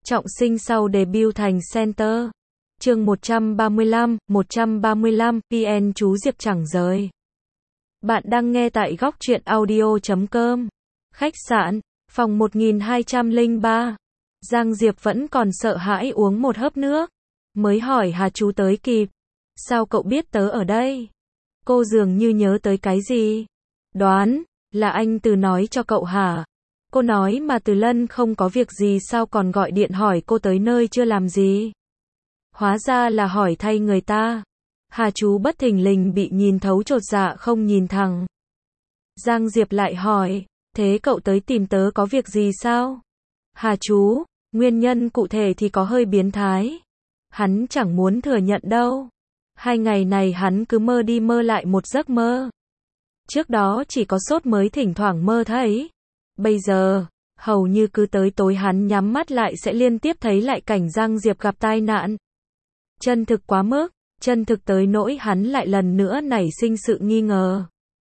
trọng sinh sau debut thành center. Chương 135, PN chú Diệp chẳng rời. Bạn đang nghe tại góc truyện audio.com. Khách sạn, phòng 1203. Giang Diệp vẫn còn sợ hãi uống một hớp nước. Mới hỏi Hà chú tới kịp. Sao cậu biết tớ ở đây? Cô dường như nhớ tới cái gì. Đoán, là anh Từ nói cho cậu hả? Cô nói mà Từ Lân không có việc gì sao còn gọi điện hỏi cô tới nơi chưa làm gì. Hóa ra là hỏi thay người ta. Hà chú bất thình lình bị nhìn thấu chột dạ không nhìn thẳng. Giang Diệp lại hỏi, thế cậu tới tìm tớ có việc gì sao? Hà chú, nguyên nhân cụ thể thì có hơi biến thái. Hắn chẳng muốn thừa nhận đâu. 2 ngày này hắn cứ mơ đi mơ lại một giấc mơ. Trước đó chỉ có sốt mới thỉnh thoảng mơ thấy. Bây giờ, hầu như cứ tới tối hắn nhắm mắt lại sẽ liên tiếp thấy lại cảnh Giang Diệp gặp tai nạn. Chân thực quá mức, chân thực tới nỗi hắn lại lần nữa nảy sinh sự nghi ngờ.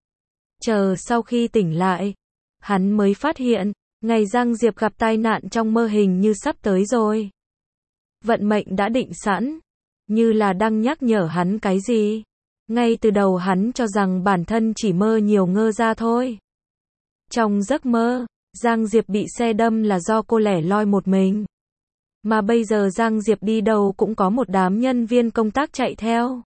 Chờ sau khi tỉnh lại, hắn mới phát hiện, ngày Giang Diệp gặp tai nạn trong mơ hình như sắp tới rồi. Vận mệnh đã định sẵn, như là đang nhắc nhở hắn cái gì. Ngay từ đầu hắn cho rằng bản thân chỉ mơ nhiều ngơ ra thôi. Trong giấc mơ, Giang Diệp bị xe đâm là do cô lẻ loi một mình. Mà bây giờ Giang Diệp đi đâu cũng có một đám nhân viên công tác chạy theo.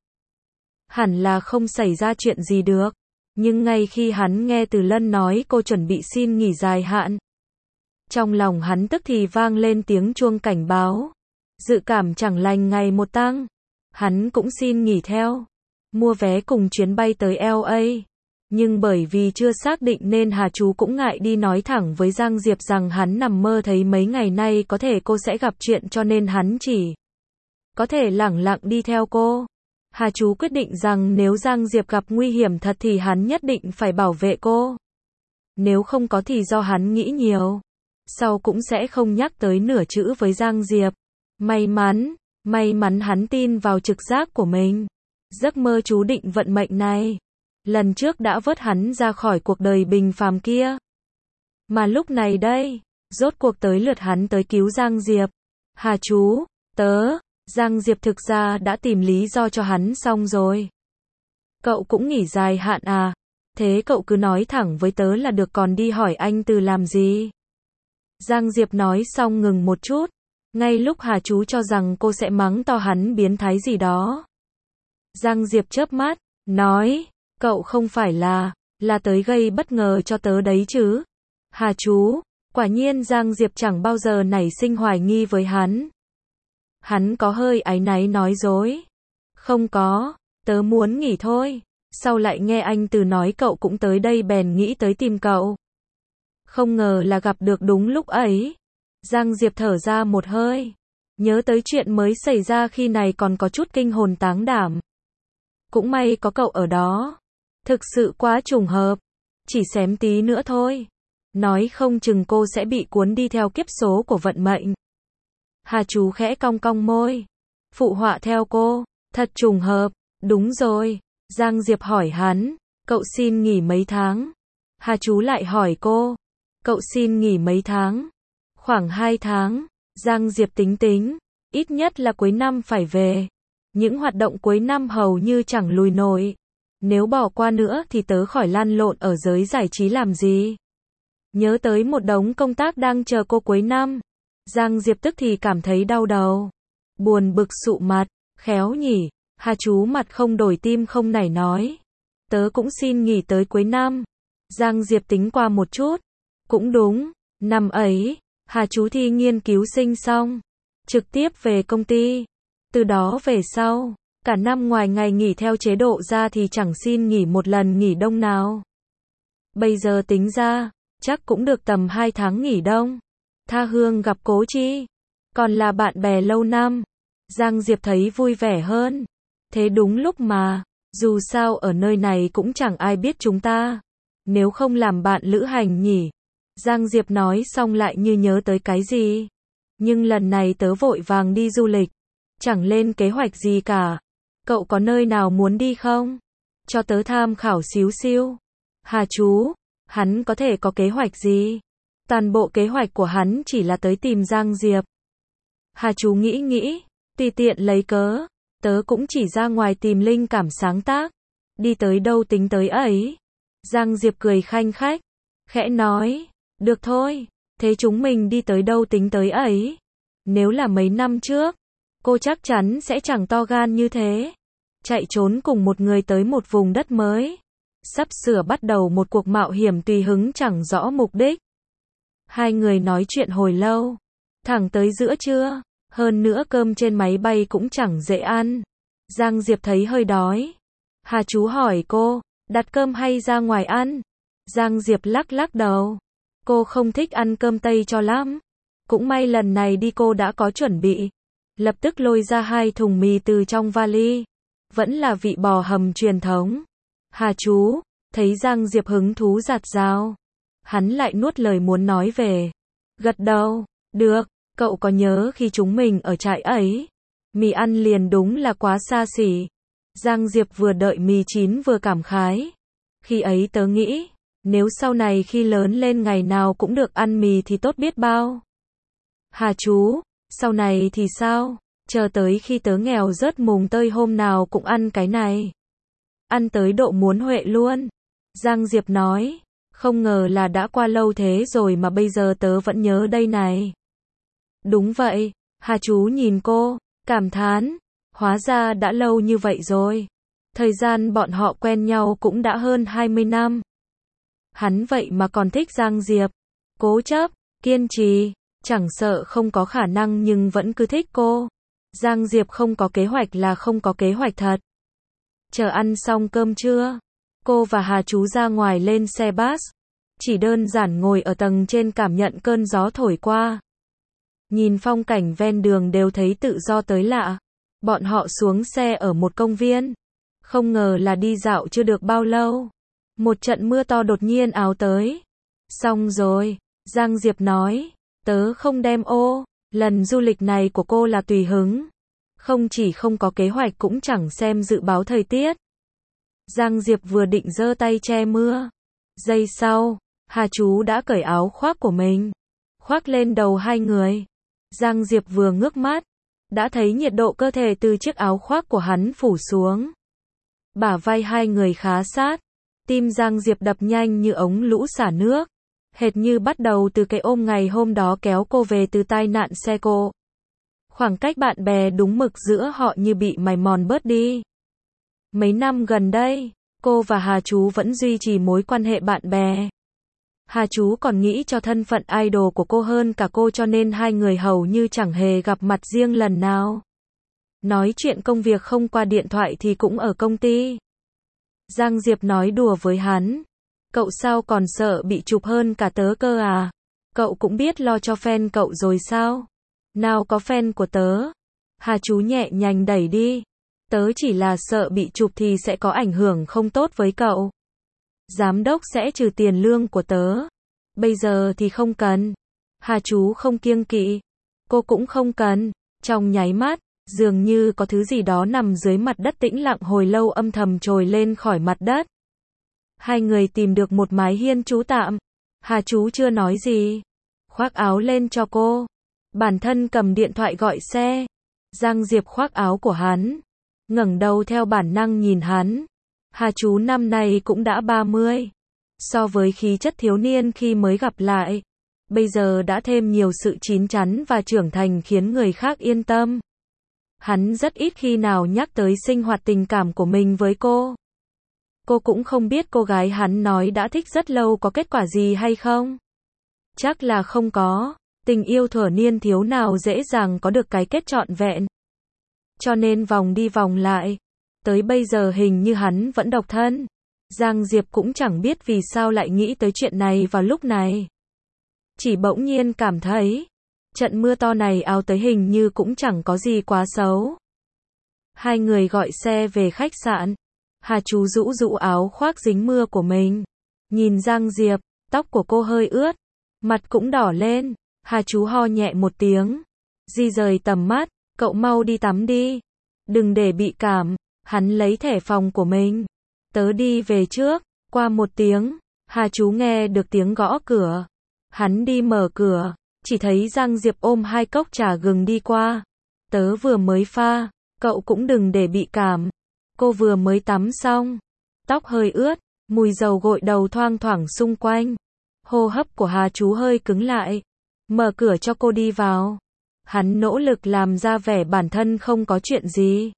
Hẳn là không xảy ra chuyện gì được. Nhưng ngay khi hắn nghe Từ Lân nói cô chuẩn bị xin nghỉ dài hạn, trong lòng hắn tức thì vang lên tiếng chuông cảnh báo. Dự cảm chẳng lành ngày một tăng. Hắn cũng xin nghỉ theo. Mua vé cùng chuyến bay tới LA. Nhưng bởi vì chưa xác định nên Hà chú cũng ngại đi nói thẳng với Giang Diệp rằng hắn nằm mơ thấy mấy ngày nay có thể cô sẽ gặp chuyện cho nên hắn chỉ có thể lẳng lặng đi theo cô. Hà chú quyết định rằng nếu Giang Diệp gặp nguy hiểm thật thì hắn nhất định phải bảo vệ cô. Nếu không có thì do hắn nghĩ nhiều. Sau cũng sẽ không nhắc tới nửa chữ với Giang Diệp. May mắn hắn tin vào trực giác của mình. Giấc mơ chú định vận mệnh này. Lần trước đã vớt hắn ra khỏi cuộc đời bình phàm kia. Mà lúc này đây, rốt cuộc tới lượt hắn tới cứu Giang Diệp. Hà chú, Giang Diệp thực ra đã tìm lý do cho hắn xong rồi. Cậu cũng nghỉ dài hạn à? Thế cậu cứ nói thẳng với tớ là được còn đi hỏi anh Từ làm gì? Giang Diệp nói xong ngừng một chút. Ngay lúc Hà chú cho rằng cô sẽ mắng to hắn biến thái gì đó. Giang Diệp chớp mắt, nói, cậu không phải là tới gây bất ngờ cho tớ đấy chứ? Hà chú, quả nhiên Giang Diệp chẳng bao giờ nảy sinh hoài nghi với hắn. Hắn có hơi áy náy nói dối. Không có, tớ muốn nghỉ thôi. Sau lại nghe anh Từ nói cậu cũng tới đây bèn nghĩ tới tìm cậu. Không ngờ là gặp được đúng lúc ấy. Giang Diệp thở ra một hơi. Nhớ tới chuyện mới xảy ra khi này còn có chút kinh hồn táng đảm. Cũng may có cậu ở đó. Thực sự quá trùng hợp. Chỉ xém tí nữa thôi. Nói không chừng cô sẽ bị cuốn đi theo kiếp số của vận mệnh. Hà chú khẽ cong cong môi. Phụ họa theo cô. Thật trùng hợp. Đúng rồi. Giang Diệp hỏi hắn. Cậu xin nghỉ mấy tháng? Hà chú lại hỏi cô. Cậu xin nghỉ mấy tháng? Khoảng 2 tháng. Giang Diệp tính. Ít nhất là cuối năm phải về. Những hoạt động cuối năm hầu như chẳng lùi nổi. Nếu bỏ qua nữa thì tớ khỏi lăn lộn ở giới giải trí làm gì. Nhớ tới một đống công tác đang chờ cô cuối năm. Giang Diệp tức thì cảm thấy đau đầu. Buồn bực sụ mặt. Khéo nhỉ. Hà chú mặt không đổi tim không nảy nói. Tớ cũng xin nghỉ tới cuối năm. Giang Diệp tính qua một chút. Cũng đúng. Năm ấy, Hà chú thi nghiên cứu sinh xong. Trực tiếp về công ty. Từ đó về sau, cả năm ngoài ngày nghỉ theo chế độ ra thì chẳng xin nghỉ một lần nghỉ đông nào. Bây giờ tính ra, chắc cũng được tầm 2 tháng nghỉ đông. Tha hương gặp Cố Chi. Còn là bạn bè lâu năm. Giang Diệp thấy vui vẻ hơn. Thế đúng lúc mà, dù sao ở nơi này cũng chẳng ai biết chúng ta. Nếu không làm bạn lữ hành nhỉ? Giang Diệp nói xong lại như nhớ tới cái gì. Nhưng lần này tớ vội vàng đi du lịch. Chẳng lên kế hoạch gì cả. Cậu có nơi nào muốn đi không? Cho tớ tham khảo xíu xiu. Hà chú, hắn có thể có kế hoạch gì? Toàn bộ kế hoạch của hắn chỉ là tới tìm Giang Diệp. Hà chú nghĩ, tùy tiện lấy cớ, tớ cũng chỉ ra ngoài tìm linh cảm sáng tác, đi tới đâu tính tới ấy. Giang Diệp cười khanh khách, khẽ nói, được thôi, thế chúng mình đi tới đâu tính tới ấy. Nếu là mấy năm trước, cô chắc chắn sẽ chẳng to gan như thế. Chạy trốn cùng một người tới một vùng đất mới. Sắp sửa bắt đầu một cuộc mạo hiểm tùy hứng chẳng rõ mục đích. Hai người nói chuyện hồi lâu, thẳng tới giữa trưa, hơn nữa cơm trên máy bay cũng chẳng dễ ăn. Giang Diệp thấy hơi đói. Hà chú hỏi cô, đặt cơm hay ra ngoài ăn? Giang Diệp lắc đầu. Cô không thích ăn cơm Tây cho lắm. Cũng may lần này đi cô đã có chuẩn bị. Lập tức lôi ra 2 thùng mì từ trong vali. Vẫn là vị bò hầm truyền thống. Hà chú, thấy Giang Diệp hứng thú rạt rào. Hắn lại nuốt lời muốn nói về. Gật đầu, được, cậu có nhớ khi chúng mình ở trại ấy? Mì ăn liền đúng là quá xa xỉ. Giang Diệp vừa đợi mì chín vừa cảm khái. Khi ấy tớ nghĩ, nếu sau này khi lớn lên ngày nào cũng được ăn mì thì tốt biết bao. Hà chú, sau này thì sao? Chờ tới khi tớ nghèo rớt mùng tơi hôm nào cũng ăn cái này. Ăn tới độ muốn huệ luôn. Giang Diệp nói, không ngờ là đã qua lâu thế rồi mà bây giờ tớ vẫn nhớ đây này. Đúng vậy, Hà chú nhìn cô, cảm thán, hóa ra đã lâu như vậy rồi. Thời gian bọn họ quen nhau cũng đã hơn 20 năm. Hắn vậy mà còn thích Giang Diệp. Cố chấp, kiên trì, chẳng sợ không có khả năng nhưng vẫn cứ thích cô. Giang Diệp không có kế hoạch là không có kế hoạch thật. Chờ ăn xong cơm trưa, cô và Hà chú ra ngoài lên xe bus. Chỉ đơn giản ngồi ở tầng trên cảm nhận cơn gió thổi qua. Nhìn phong cảnh ven đường đều thấy tự do tới lạ. Bọn họ xuống xe ở một công viên. Không ngờ là đi dạo chưa được bao lâu. Một trận mưa to đột nhiên ào tới. Xong rồi, Giang Diệp nói, tớ không đem ô, lần du lịch này của cô là tùy hứng. Không chỉ không có kế hoạch cũng chẳng xem dự báo thời tiết. Giang Diệp vừa định giơ tay che mưa. Giây sau, Hà chú đã cởi áo khoác của mình. Khoác lên đầu hai người. Giang Diệp vừa ngước mắt, đã thấy nhiệt độ cơ thể từ chiếc áo khoác của hắn phủ xuống. Bả vai hai người khá sát. Tim Giang Diệp đập nhanh như ống lũ xả nước. Hệt như bắt đầu từ cái ôm ngày hôm đó kéo cô về từ tai nạn xe cộ. Khoảng cách bạn bè đúng mực giữa họ như bị mài mòn bớt đi. Mấy năm gần đây, cô và Hà chú vẫn duy trì mối quan hệ bạn bè. Hà chú còn nghĩ cho thân phận idol của cô hơn cả cô cho nên hai người hầu như chẳng hề gặp mặt riêng lần nào. Nói chuyện công việc không qua điện thoại thì cũng ở công ty. Giang Diệp nói đùa với hắn. Cậu sao còn sợ bị chụp hơn cả tớ cơ à? Cậu cũng biết lo cho fan cậu rồi sao? Nào có fan của tớ. Hà chú nhẹ nhàng đẩy đi. Tớ chỉ là sợ bị chụp thì sẽ có ảnh hưởng không tốt với cậu. Giám đốc sẽ trừ tiền lương của tớ. Bây giờ thì không cần. Hà chú không kiêng kỵ. Cô cũng không cần. Trong nháy mắt, dường như có thứ gì đó nằm dưới mặt đất tĩnh lặng hồi lâu âm thầm trồi lên khỏi mặt đất. Hai người tìm được một mái hiên trú tạm. Hà chú chưa nói gì. Khoác áo lên cho cô. Bản thân cầm điện thoại gọi xe. Giang Diệp khoác áo của hắn. Ngẩng đầu theo bản năng nhìn hắn. Hà chú năm nay cũng đã 30. So với khí chất thiếu niên khi mới gặp lại, bây giờ đã thêm nhiều sự chín chắn và trưởng thành khiến người khác yên tâm. Hắn rất ít khi nào nhắc tới sinh hoạt tình cảm của mình với cô. Cô cũng không biết cô gái hắn nói đã thích rất lâu có kết quả gì hay không. Chắc là không có. Tình yêu thuở niên thiếu nào dễ dàng có được cái kết trọn vẹn. Cho nên vòng đi vòng lại. Tới bây giờ hình như hắn vẫn độc thân. Giang Diệp cũng chẳng biết vì sao lại nghĩ tới chuyện này vào lúc này. Chỉ bỗng nhiên cảm thấy, trận mưa to này ào tới hình như cũng chẳng có gì quá xấu. Hai người gọi xe về khách sạn. Hà chú rũ rũ áo khoác dính mưa của mình. Nhìn Giang Diệp, tóc của cô hơi ướt. Mặt cũng đỏ lên. Hà chú ho nhẹ một tiếng. Di rời tầm mắt, cậu mau đi tắm đi. Đừng để bị cảm. Hắn lấy thẻ phòng của mình. Tớ đi về trước. Qua một tiếng, Hà chú nghe được tiếng gõ cửa. Hắn đi mở cửa. chỉ thấy Giang Diệp ôm 2 cốc trà gừng đi qua. Tớ vừa mới pha, cậu cũng đừng để bị cảm. Cô vừa mới tắm xong, tóc hơi ướt, mùi dầu gội đầu thoang thoảng xung quanh. Hô hấp của Hà Chú hơi cứng lại. Mở cửa cho cô đi vào. Hắn nỗ lực làm ra vẻ bản thân không có chuyện gì.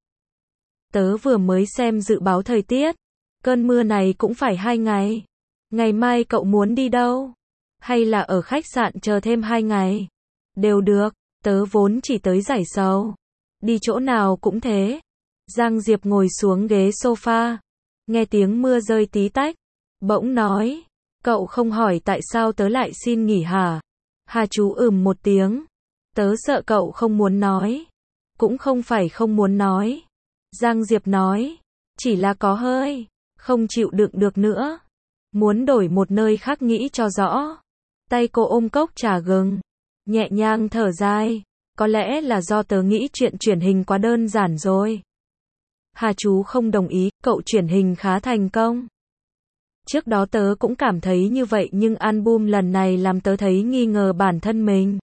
Tớ vừa mới xem dự báo thời tiết. Cơn mưa này cũng phải 2 ngày. Ngày mai cậu muốn đi đâu? Hay là ở khách sạn chờ thêm 2 ngày? Đều được, tớ vốn chỉ tới Giải Sầu. Đi chỗ nào cũng thế. Giang Diệp ngồi xuống ghế sofa. Nghe tiếng mưa rơi tí tách. Bỗng nói. Cậu không hỏi tại sao tớ lại xin nghỉ hả? Hà Chú một tiếng. Tớ sợ cậu không muốn nói. Cũng không phải không muốn nói. Giang Diệp nói. Chỉ là có hơi không chịu đựng được nữa. Muốn đổi một nơi khác nghĩ cho rõ. Tay cô ôm cốc trà gừng. Nhẹ nhàng thở dài. Có lẽ là do tớ nghĩ chuyện truyền hình quá đơn giản rồi. Hà Chú không đồng ý, cậu truyền hình khá thành công. Trước đó tớ cũng cảm thấy như vậy nhưng album lần này làm tớ thấy nghi ngờ bản thân mình.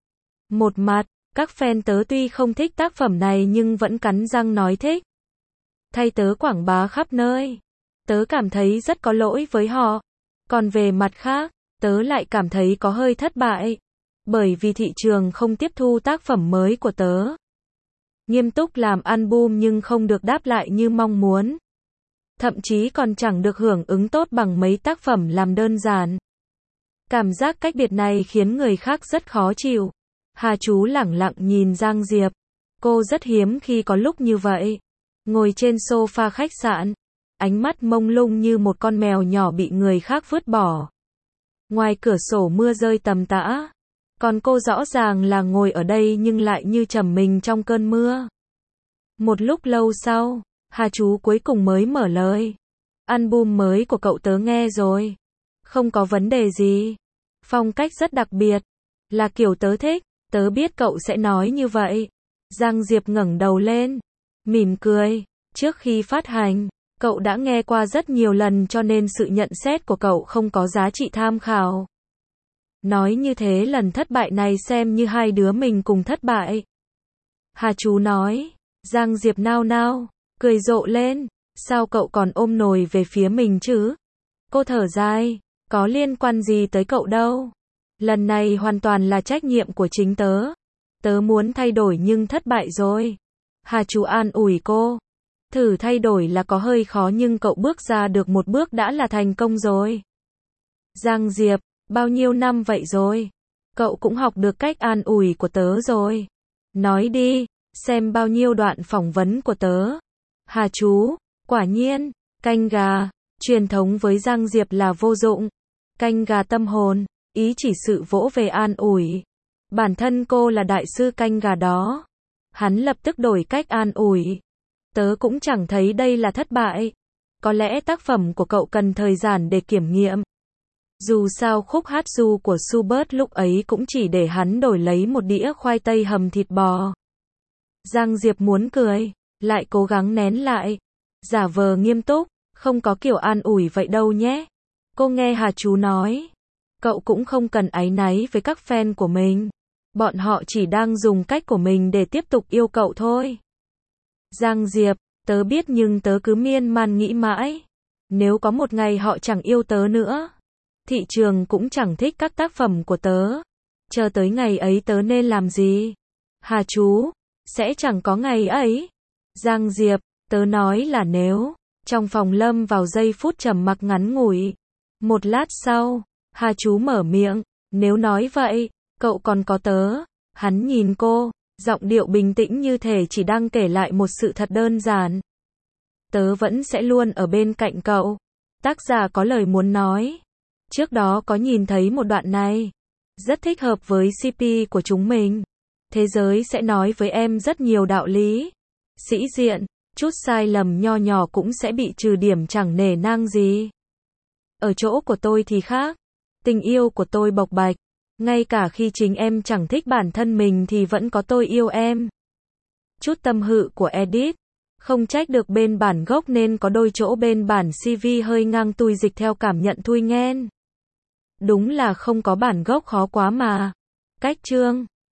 Một mặt, các fan tớ tuy không thích tác phẩm này nhưng vẫn cắn răng nói thích. Thay tớ quảng bá khắp nơi. Tớ cảm thấy rất có lỗi với họ. Còn về mặt khác, tớ lại cảm thấy có hơi thất bại. Bởi vì thị trường không tiếp thu tác phẩm mới của tớ. Nghiêm túc làm album nhưng không được đáp lại như mong muốn. Thậm chí còn chẳng được hưởng ứng tốt bằng mấy tác phẩm làm đơn giản. Cảm giác cách biệt này khiến người khác rất khó chịu. Hà Chú lẳng lặng nhìn Giang Diệp. Cô rất hiếm khi có lúc như vậy. Ngồi trên sofa khách sạn. Ánh mắt mông lung như một con mèo nhỏ bị người khác vứt bỏ. Ngoài cửa sổ mưa rơi tầm tã. Còn cô rõ ràng là ngồi ở đây nhưng lại như trầm mình trong cơn mưa. Một lúc lâu sau, Hà Chú cuối cùng mới mở lời. Album mới của cậu tớ nghe rồi. Không có vấn đề gì. Phong cách rất đặc biệt. Là kiểu tớ thích. Tớ biết cậu sẽ nói như vậy. Giang Diệp ngẩng đầu lên. Mỉm cười. Trước khi phát hành, cậu đã nghe qua rất nhiều lần cho nên sự nhận xét của cậu không có giá trị tham khảo. Nói như thế lần thất bại này xem như hai đứa mình cùng thất bại. Hà Chú nói. Giang Diệp nao nao, cười rộ lên. Sao cậu còn ôm nồi về phía mình chứ? Cô thở dài. Có liên quan gì tới cậu đâu. Lần này hoàn toàn là trách nhiệm của chính tớ. Tớ muốn thay đổi nhưng thất bại rồi. Hà Chú an ủi cô. Thử thay đổi là có hơi khó nhưng cậu bước ra được một bước đã là thành công rồi. Giang Diệp, bao nhiêu năm vậy rồi? Cậu cũng học được cách an ủi của tớ rồi. Nói đi, xem bao nhiêu đoạn phỏng vấn của tớ. Hà Chú, quả nhiên, canh gà, truyền thống với Giang Diệp là vô dụng. Canh gà tâm hồn, ý chỉ sự vỗ về an ủi. Bản thân cô là đại sư canh gà đó. Hắn lập tức đổi cách an ủi. Tớ cũng chẳng thấy đây là thất bại. Có lẽ tác phẩm của cậu cần thời gian để kiểm nghiệm. Dù sao khúc hát ru của Schubert lúc ấy cũng chỉ để hắn đổi lấy một đĩa khoai tây hầm thịt bò. Giang Diệp muốn cười, lại cố gắng nén lại. Giả vờ nghiêm túc, không có kiểu an ủi vậy đâu nhé. Cô nghe Hà Chú nói. Cậu cũng không cần áy náy với các fan của mình. Bọn họ chỉ đang dùng cách của mình để tiếp tục yêu cậu thôi. Giang Diệp, tớ biết nhưng tớ cứ miên man nghĩ mãi. Nếu có một ngày họ chẳng yêu tớ nữa. Thị trường cũng chẳng thích các tác phẩm của tớ. Chờ tới ngày ấy tớ nên làm gì? Hà Chú, sẽ chẳng có ngày ấy. Giang Diệp, tớ nói là nếu. Trong phòng lâm vào giây phút trầm mặc ngắn ngủi. Một lát sau, Hà Chú mở miệng. Nếu nói vậy, cậu còn có tớ. Hắn nhìn cô, giọng điệu bình tĩnh như thể chỉ đang kể lại một sự thật đơn giản. Tớ vẫn sẽ luôn ở bên cạnh cậu. Tác giả có lời muốn nói. Trước đó có nhìn thấy một đoạn này. Rất thích hợp với CP của chúng mình. Thế giới sẽ nói với em rất nhiều đạo lý. Sĩ diện, chút sai lầm nho nhỏ cũng sẽ bị trừ điểm chẳng nể nang gì. Ở chỗ của tôi thì khác. Tình yêu của tôi bộc bạch. Ngay cả khi chính em chẳng thích bản thân mình thì vẫn có tôi yêu em. Chút tâm hự của edit. Không trách được bên bản gốc nên có đôi chỗ bên bản CV hơi ngang tui dịch theo cảm nhận thui nhen. Đúng là không có bản gốc khó quá mà. Cách chương